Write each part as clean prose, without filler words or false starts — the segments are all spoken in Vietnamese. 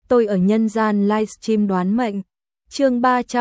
tôi ở nhân gian livestream đoán mệnh. Chương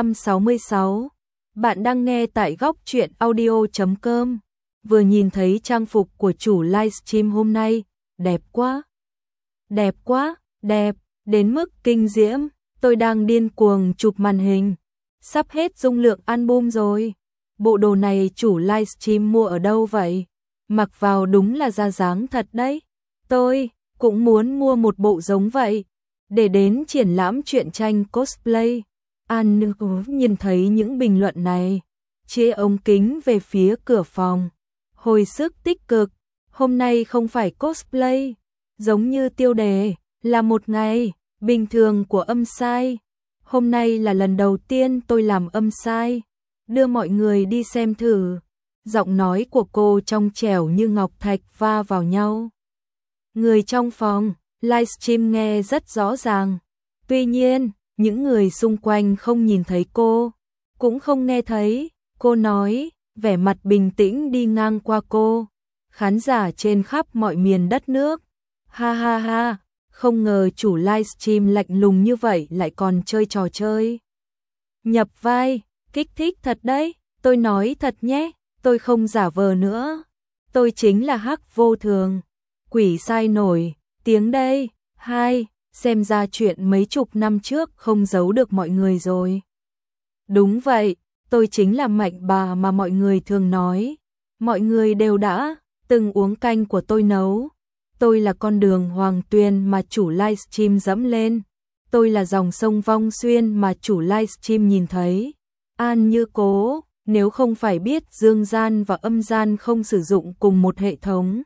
366. Bạn đang nghe tại góc truyện audio.com. Vừa nhìn thấy trang phục của chủ livestream hôm nay, đẹp quá. Đẹp quá, đẹp, đến mức kinh diễm, tôi đang điên cuồng chụp màn hình. Sắp hết dung lượng album rồi. Bộ đồ này chủ livestream mua ở đâu vậy? Mặc vào đúng là ra dáng thật đấy. Tôi cũng muốn mua một bộ giống vậy, để đến triển lãm truyện tranh cosplay. An nhìn thấy những bình luận này, chĩa ống kính về phía cửa phòng. Hồi sức tích cực, hôm nay không phải cosplay, giống như tiêu đề, là một ngày bình thường của âm sai. Hôm nay là lần đầu tiên tôi làm âm sai, đưa mọi người đi xem thử. Giọng nói của cô trong trẻo như ngọc thạch va vào nhau. Người trong phòng livestream nghe rất rõ ràng. Tuy nhiên, những người xung quanh không nhìn thấy cô, cũng không nghe thấy. Cô nói, vẻ mặt bình tĩnh đi ngang qua cô. Khán giả trên khắp mọi miền đất nước. Ha ha ha, không ngờ chủ livestream lạnh lùng như vậy lại còn chơi trò chơi. Nhập vai, kích thích thật đấy, tôi nói thật nhé, tôi không giả vờ nữa. Tôi chính là Hắc Vô Thường, quỷ sai nổi, tiếng đây, hai, xem ra chuyện mấy chục năm trước không giấu được mọi người rồi. Đúng vậy, tôi chính là Mạnh Bà mà mọi người thường nói. Mọi người đều đã từng uống canh của tôi nấu. Tôi là con đường Hoàng Tuyền mà chủ livestream dẫm lên. Tôi là dòng sông Vong Xuyên mà chủ livestream nhìn thấy. An Như Cố, nếu không phải biết dương gian và âm gian không sử dụng cùng một hệ thống,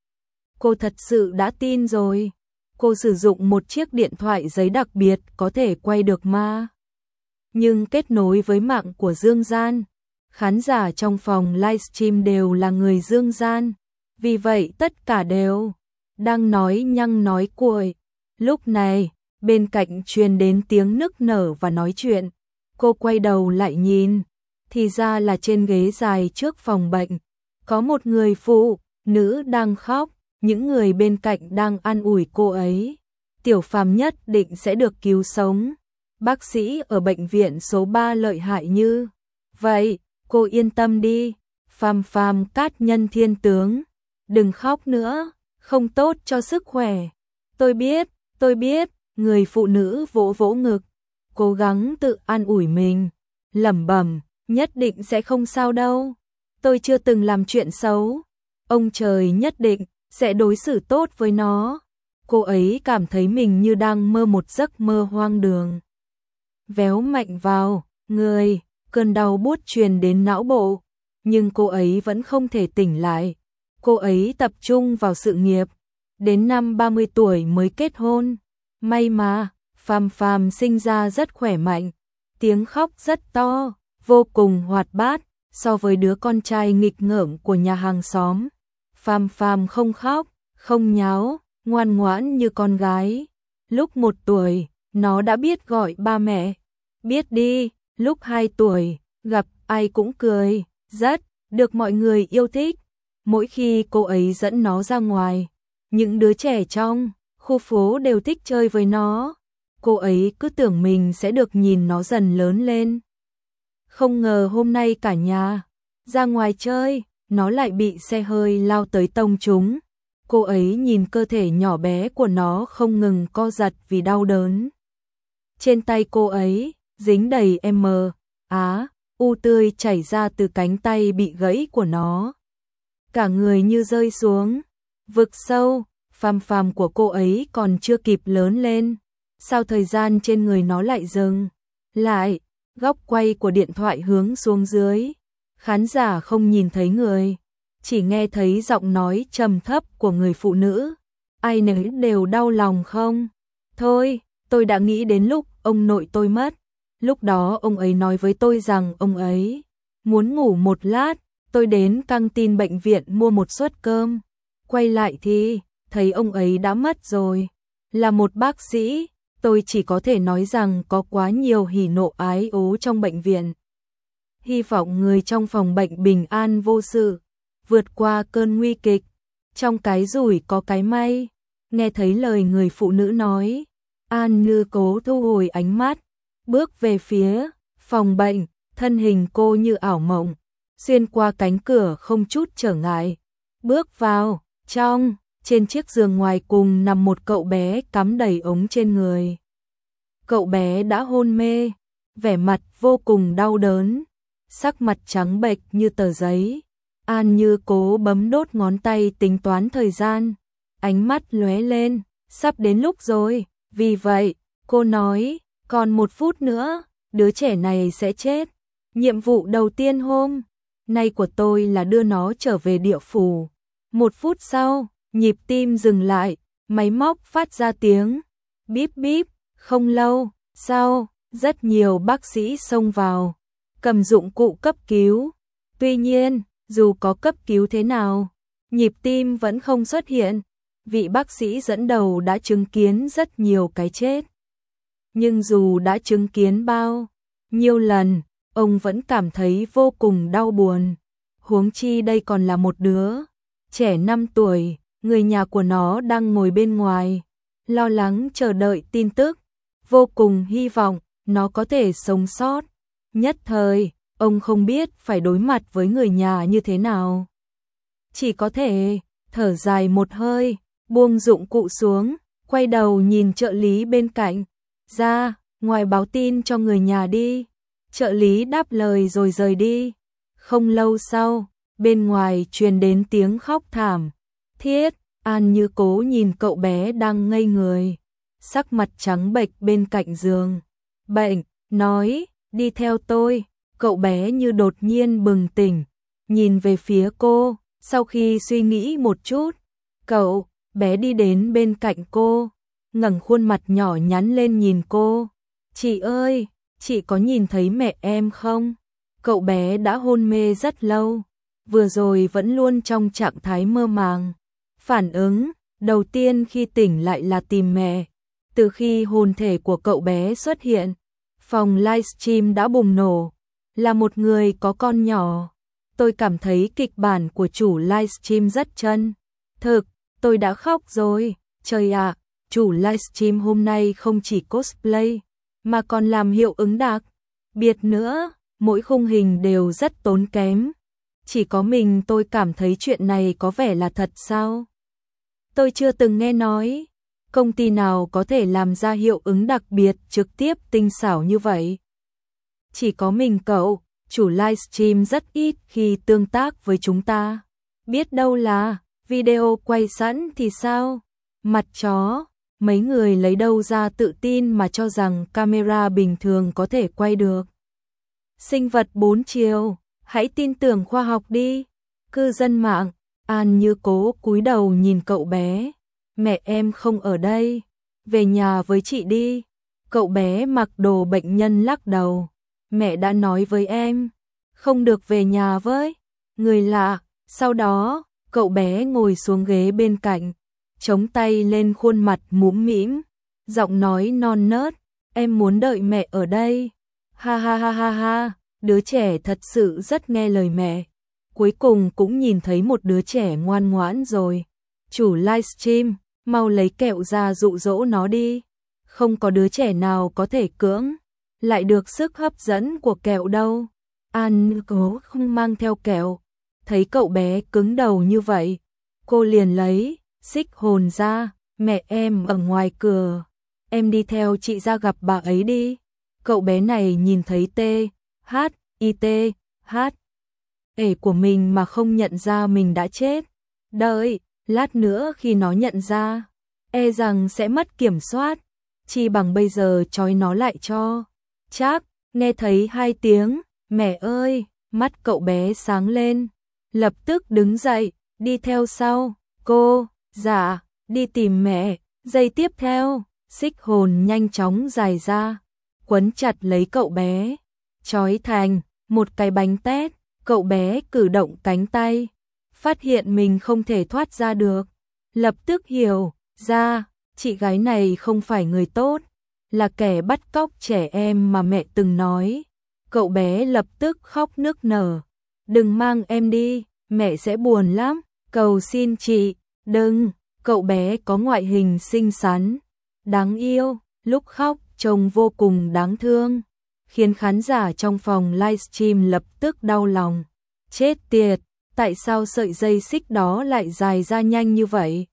cô thật sự đã tin rồi. Cô sử dụng một chiếc điện thoại giấy đặc biệt có thể quay được ma, nhưng kết nối với mạng của dương gian. Khán giả trong phòng livestream đều là người dương gian, vì vậy tất cả đều đang nói nhăng nói cuội. Lúc này, bên cạnh truyền đến tiếng nức nở và nói chuyện. Cô quay đầu lại nhìn, thì ra là trên ghế dài trước phòng bệnh, có một người phụ nữ đang khóc. Những người bên cạnh đang an ủi cô ấy. Tiểu Phàm nhất định sẽ được cứu sống. Bác sĩ ở bệnh viện số 3 lợi hại như vậy, cô yên tâm đi. Phàm Phàm cát nhân thiên tướng, đừng khóc nữa, không tốt cho sức khỏe. Tôi biết, người phụ nữ vỗ vỗ ngực, cố gắng tự an ủi mình, lẩm bẩm, nhất định sẽ không sao đâu. Tôi chưa từng làm chuyện xấu, ông trời nhất định sẽ đối xử tốt với nó. Cô ấy cảm thấy mình như đang mơ một giấc mơ hoang đường. Véo mạnh vào người, cơn đau buốt truyền đến não bộ, nhưng cô ấy vẫn không thể tỉnh lại. Cô ấy tập trung vào sự nghiệp, đến năm 30 tuổi mới kết hôn. May mà, Phàm Phàm sinh ra rất khỏe mạnh, tiếng khóc rất to, vô cùng hoạt bát, so với đứa con trai nghịch ngợm của nhà hàng xóm. Phàm Phàm không khóc, không nháo, ngoan ngoãn như con gái. Lúc 1 tuổi, nó đã biết gọi ba mẹ. Biết đi, lúc 2 tuổi, gặp ai cũng cười, rất được mọi người yêu thích. Mỗi khi cô ấy dẫn nó ra ngoài, những đứa trẻ trong khu phố đều thích chơi với nó. Cô ấy cứ tưởng mình sẽ được nhìn nó dần lớn lên. Không ngờ hôm nay cả nhà ra ngoài chơi, nó lại bị xe hơi lao tới tông trúng. Cô ấy nhìn cơ thể nhỏ bé của nó không ngừng co giật vì đau đớn. Trên tay cô ấy dính đầy u tươi chảy ra từ cánh tay bị gãy của nó. Cả người như rơi xuống vực sâu. Phàm Phàm của cô ấy còn chưa kịp lớn lên, sao thời gian trên người nó lại dừng lại. Góc quay của điện thoại hướng xuống dưới, khán giả không nhìn thấy người, chỉ nghe thấy giọng nói trầm thấp của người phụ nữ. Ai nấy đều đau lòng không? Thôi, tôi đã nghĩ đến lúc ông nội tôi mất. Lúc đó ông ấy nói với tôi rằng ông ấy muốn ngủ một lát. Tôi đến căng tin bệnh viện mua một suất cơm. Quay lại thì thấy ông ấy đã mất rồi. Là một bác sĩ, tôi chỉ có thể nói rằng có quá nhiều hỉ nộ ái ố trong bệnh viện. Hy vọng người trong phòng bệnh bình an vô sự, vượt qua cơn nguy kịch. Trong cái rủi có cái may. Nghe thấy lời người phụ nữ nói, An Như cố thu hồi ánh mắt, bước về phía phòng bệnh, thân hình cô như ảo mộng, xuyên qua cánh cửa không chút trở ngại, bước vào trong. Trên chiếc giường ngoài cùng nằm một cậu bé cắm đầy ống trên người. Cậu bé đã hôn mê, vẻ mặt vô cùng đau đớn, sắc mặt trắng bệch như tờ giấy. An Như cố bấm đốt ngón tay tính toán thời gian, ánh mắt lóe lên, sắp đến lúc rồi, vì vậy, cô nói, còn 1 phút nữa, đứa trẻ này sẽ chết. Nhiệm vụ đầu tiên hôm nay của tôi là đưa nó trở về địa phủ. 1 phút sau, nhịp tim dừng lại, máy móc phát ra tiếng bíp bíp, không lâu sau, rất nhiều bác sĩ xông vào, cầm dụng cụ cấp cứu. Tuy nhiên, dù có cấp cứu thế nào, nhịp tim vẫn không xuất hiện. Vị bác sĩ dẫn đầu đã chứng kiến rất nhiều cái chết. Nhưng dù đã chứng kiến bao nhiêu lần, ông vẫn cảm thấy vô cùng đau buồn. Huống chi đây còn là một đứa trẻ 5 tuổi, người nhà của nó đang ngồi bên ngoài, lo lắng chờ đợi tin tức, vô cùng hy vọng nó có thể sống sót. Nhất thời, ông không biết phải đối mặt với người nhà như thế nào. Chỉ có thể thở dài một hơi, buông dụng cụ xuống, quay đầu nhìn trợ lý bên cạnh. Ra, ngoài báo tin cho người nhà đi. Trợ lý đáp lời rồi rời đi. Không lâu sau, bên ngoài truyền đến tiếng khóc thảm thiết. An Như cố nhìn cậu bé đang ngây người, sắc mặt trắng bệch bên cạnh giường bệnh, nói, đi theo tôi. Cậu bé như đột nhiên bừng tỉnh, nhìn về phía cô, sau khi suy nghĩ một chút, cậu bé đi đến bên cạnh cô, ngẩng khuôn mặt nhỏ nhắn lên nhìn cô. Chị ơi, chị có nhìn thấy mẹ em không? Cậu bé đã hôn mê rất lâu, vừa rồi vẫn luôn trong trạng thái mơ màng. Phản ứng đầu tiên khi tỉnh lại là tìm mẹ. Từ khi hồn thể của cậu bé xuất hiện, phòng livestream đã bùng nổ. Là một người có con nhỏ, tôi cảm thấy kịch bản của chủ livestream rất chân thực. Tôi đã khóc rồi. Trời ạ, chủ livestream hôm nay không chỉ cosplay, mà còn làm hiệu ứng đặc biệt nữa. Mỗi khung hình đều rất tốn kém. Chỉ có mình tôi cảm thấy chuyện này có vẻ là thật sao? Tôi chưa từng nghe nói công ty nào có thể làm ra hiệu ứng đặc biệt trực tiếp tinh xảo như vậy. Chỉ có mình cậu, chủ livestream rất ít khi tương tác với chúng ta. Biết đâu là video quay sẵn thì sao? Mặt chó, mấy người lấy đâu ra tự tin mà cho rằng camera bình thường có thể quay được. Sinh vật 4 chiều, hãy tin tưởng khoa học đi. Cư dân mạng, An Như cố cúi đầu nhìn cậu bé. Mẹ em không ở đây, về nhà với chị đi. Cậu bé mặc đồ bệnh nhân lắc đầu. Mẹ đã nói với em, không được về nhà với người lạ. Sau đó, cậu bé ngồi xuống ghế bên cạnh, chống tay lên khuôn mặt mũm mĩm, giọng nói non nớt, em muốn đợi mẹ ở đây. Ha ha ha ha ha, đứa trẻ thật sự rất nghe lời mẹ. Cuối cùng cũng nhìn thấy một đứa trẻ ngoan ngoãn rồi. Chủ livestream, mau lấy kẹo ra dụ dỗ nó đi. Không có đứa trẻ nào có thể cưỡng lại được sức hấp dẫn của kẹo đâu. An cố không mang theo kẹo, thấy cậu bé cứng đầu như vậy, cô liền lấy xích hồn ra. Mẹ em ở ngoài cửa, em đi theo chị ra gặp bà ấy đi. Cậu bé này nhìn thấy THITH của mình mà không nhận ra mình đã chết. Đợi, lát nữa khi nó nhận ra, e rằng sẽ mất kiểm soát. Chi bằng bây giờ trói nó lại cho chắc. Nghe thấy 2 tiếng, mẹ ơi, mắt cậu bé sáng lên, lập tức đứng dậy, đi theo sau. Cô, dạ, đi tìm mẹ. Giây tiếp theo, xích hồn nhanh chóng dài ra, quấn chặt lấy cậu bé, trói thành một cái bánh tét. Cậu bé cử động cánh tay, phát hiện mình không thể thoát ra được, lập tức hiểu ra, chị gái này không phải người tốt, là kẻ bắt cóc trẻ em mà mẹ từng nói. Cậu bé lập tức khóc nức nở. Đừng mang em đi, mẹ sẽ buồn lắm, cầu xin chị, đừng. Cậu bé có ngoại hình xinh xắn, đáng yêu, lúc khóc trông vô cùng đáng thương, khiến khán giả trong phòng livestream lập tức đau lòng. Chết tiệt, tại sao sợi dây xích đó lại dài ra nhanh như vậy?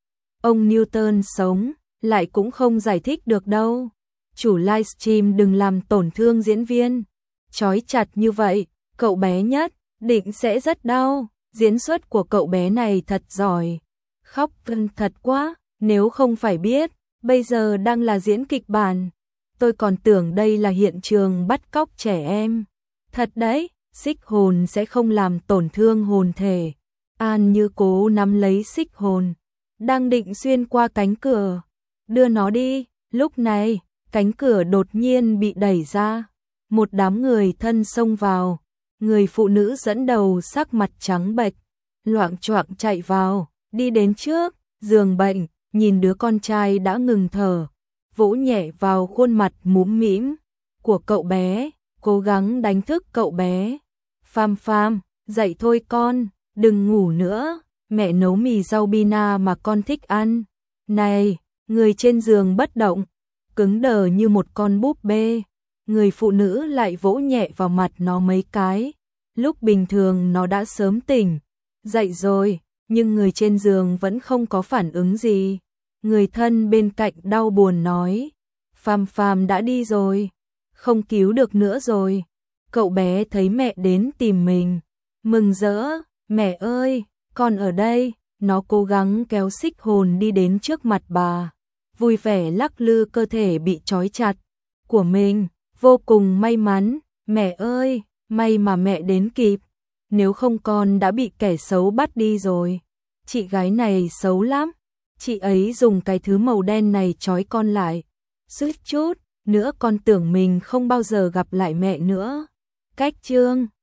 Ông Newton sống, lại cũng không giải thích được đâu. Chủ livestream đừng làm tổn thương diễn viên. Trói chặt như vậy, cậu bé nhất định sẽ rất đau. Diễn xuất của cậu bé này thật giỏi. Khóc thật quá, nếu không phải biết, bây giờ đang là diễn kịch bản. Tôi còn tưởng đây là hiện trường bắt cóc trẻ em. Thật đấy, xích hồn sẽ không làm tổn thương hồn thể. An Như cố nắm lấy xích hồn, đang định xuyên qua cánh cửa. Đưa nó đi, lúc này, cánh cửa đột nhiên bị đẩy ra. Một đám người thân xông vào, người phụ nữ dẫn đầu sắc mặt trắng bệch, loạng choạng chạy vào, đi đến trước giường bệnh, nhìn đứa con trai đã ngừng thở, vỗ nhẹ vào khuôn mặt múm mĩm của cậu bé, cố gắng đánh thức cậu bé. Pham Pham, dậy thôi con, đừng ngủ nữa, mẹ nấu mì rau bina mà con thích ăn. Này, người trên giường bất động, cứng đờ như một con búp bê. Người phụ nữ lại vỗ nhẹ vào mặt nó mấy cái. Lúc bình thường nó đã sớm tỉnh, dậy rồi, nhưng người trên giường vẫn không có phản ứng gì. Người thân bên cạnh đau buồn nói, Pham Pham đã đi rồi, không cứu được nữa rồi. Cậu bé thấy mẹ đến tìm mình, mừng rỡ, mẹ ơi, con ở đây. Nó cố gắng kéo xích hồn đi đến trước mặt bà, vui vẻ lắc lư cơ thể bị trói chặt của mình, vô cùng may mắn. Mẹ ơi, may mà mẹ đến kịp, nếu không con đã bị kẻ xấu bắt đi rồi. Chị gái này xấu lắm, chị ấy dùng cái thứ màu đen này trói con lại, suýt chút nữa con tưởng mình không bao giờ gặp lại mẹ nữa. Cách chương